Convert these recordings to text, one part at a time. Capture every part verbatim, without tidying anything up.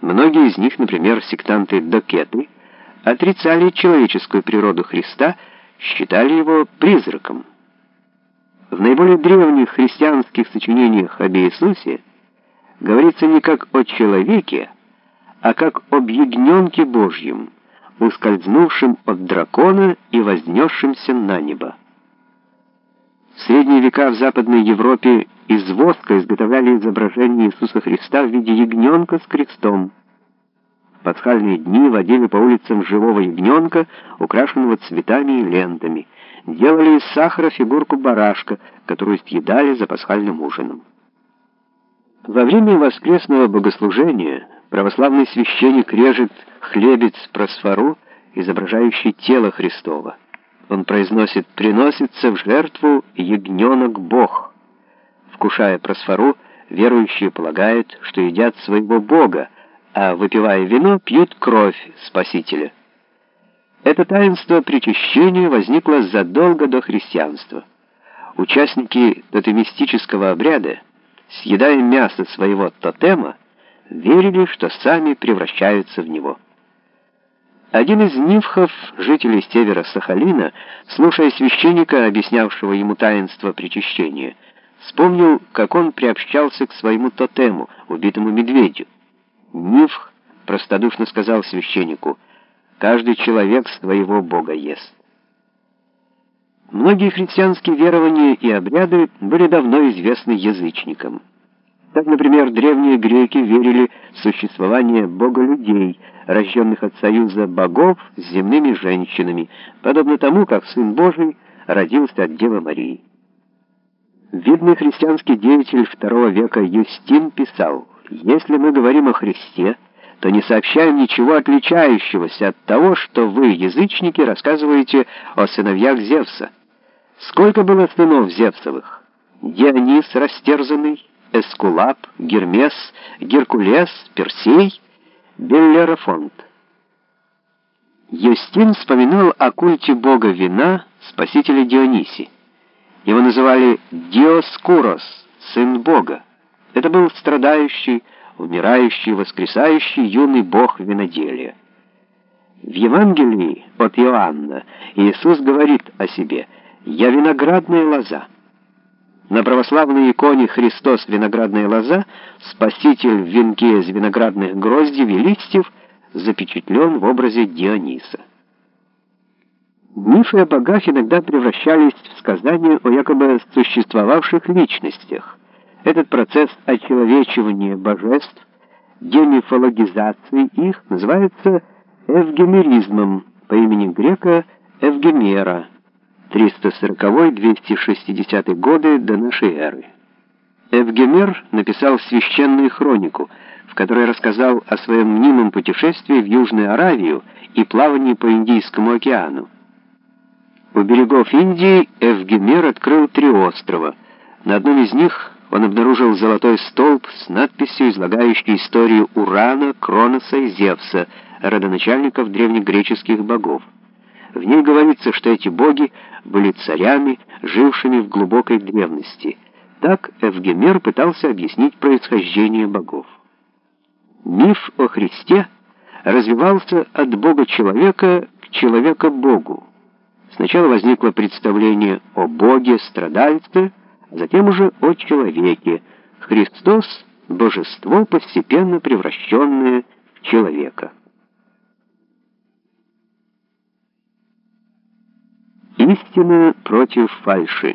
Многие из них, например, сектанты-докеты, отрицали человеческую природу Христа, считали его призраком. В наиболее древних христианских сочинениях об Иисусе говорится не как о человеке, а как об ягненке Божьем, ускользнувшем от дракона и вознесшемся на небо. В средние века в Западной Европе из воска изготовляли изображение Иисуса Христа в виде ягненка с крестом. В пасхальные дни водили по улицам живого ягненка, украшенного цветами и лентами. Делали из сахара фигурку барашка, которую съедали за пасхальным ужином. Во время воскресного богослужения православный священник режет хлебец просфору, изображающий тело Христово. Он произносит: «Приносится в жертву ягненок Бог». Вкушая просфору, верующие полагают, что едят своего Бога, а выпивая вино, пьют кровь Спасителя. Это таинство причащения возникло задолго до христианства. Участники тотемистического обряда, съедая мясо своего тотема, верили, что сами превращаются в него. Один из нивхов, жителей севера Сахалина, слушая священника, объяснявшего ему таинство причащения, вспомнил, как он приобщался к своему тотему, убитому медведю. Нивх простодушно сказал священнику: «Каждый человек своего Бога ест». Многие христианские верования и обряды были давно известны язычникам. Так, например, древние греки верили в существование бога-людей, рожденных от союза богов с земными женщинами, подобно тому, как Сын Божий родился от Девы Марии. Видный христианский деятель второго века Юстин писал: «Если мы говорим о Христе, то не сообщаем ничего отличающегося от того, что вы, язычники, рассказываете о сыновьях Зевса. Сколько было сынов Зевсовых? Дионис растерзанный, Эскулап, Гермес, Геркулес, Персей, Беллерафонт». Юстин вспоминал о культе бога вина, спасителя Дионисия. Его называли Диоскурос, сын бога. Это был страдающий, умирающий, воскресающий юный бог виноделия. В Евангелии от Иоанна Иисус говорит о себе: «Я виноградная лоза». На православной иконе Христос виноградная лоза, Спаситель в венке из виноградных гроздьев и листьев, запечатлен в образе Диониса. Мифы о богах иногда превращались в сказания о якобы существовавших личностях. Этот процесс очеловечивания божеств, демифологизации их, называется эвгемеризмом по имени грека Эвгемера, триста сороковой — двести шестидесятый годы до нашей эры. Эвгемер написал священную хронику, в которой рассказал о своем мнимом путешествии в Южную Аравию и плавании по Индийскому океану. У берегов Индии Эвгемер открыл три острова. На одном из них он обнаружил золотой столб с надписью, излагающей историю Урана, Кроноса и Зевса, родоначальников древнегреческих богов. В ней говорится, что эти боги были царями, жившими в глубокой древности. Так Эвгемер пытался объяснить происхождение богов. Миф о Христе развивался от бога-человека к человека-богу. Сначала возникло представление о боге-страдальце, а затем уже о человеке. Христос — божество, постепенно превращенное в человека. Истина против фальши.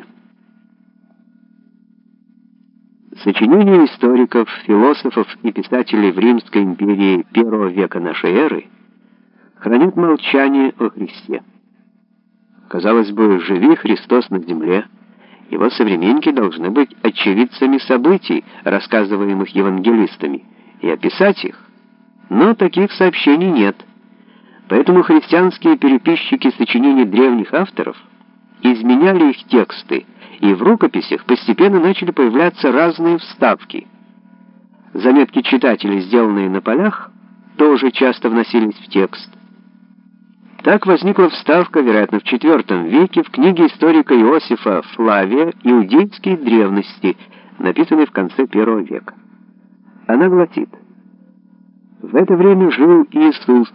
Сочинения историков, философов и писателей в Римской империи первого века нашей эры хранят молчание о Христе. Казалось бы, живи Христос на земле, его современники должны быть очевидцами событий, рассказываемых евангелистами, и описать их. Но таких сообщений нет. Поэтому христианские переписчики сочинений древних авторов изменяли их тексты, и в рукописях постепенно начали появляться разные вставки. Заметки читателей, сделанные на полях, тоже часто вносились в текст. Так возникла вставка, вероятно, в четвёртом веке в книге историка Иосифа Флавия «Иудейские древности», написанной в конце первого века. Она гласит: В это время жил Иисус,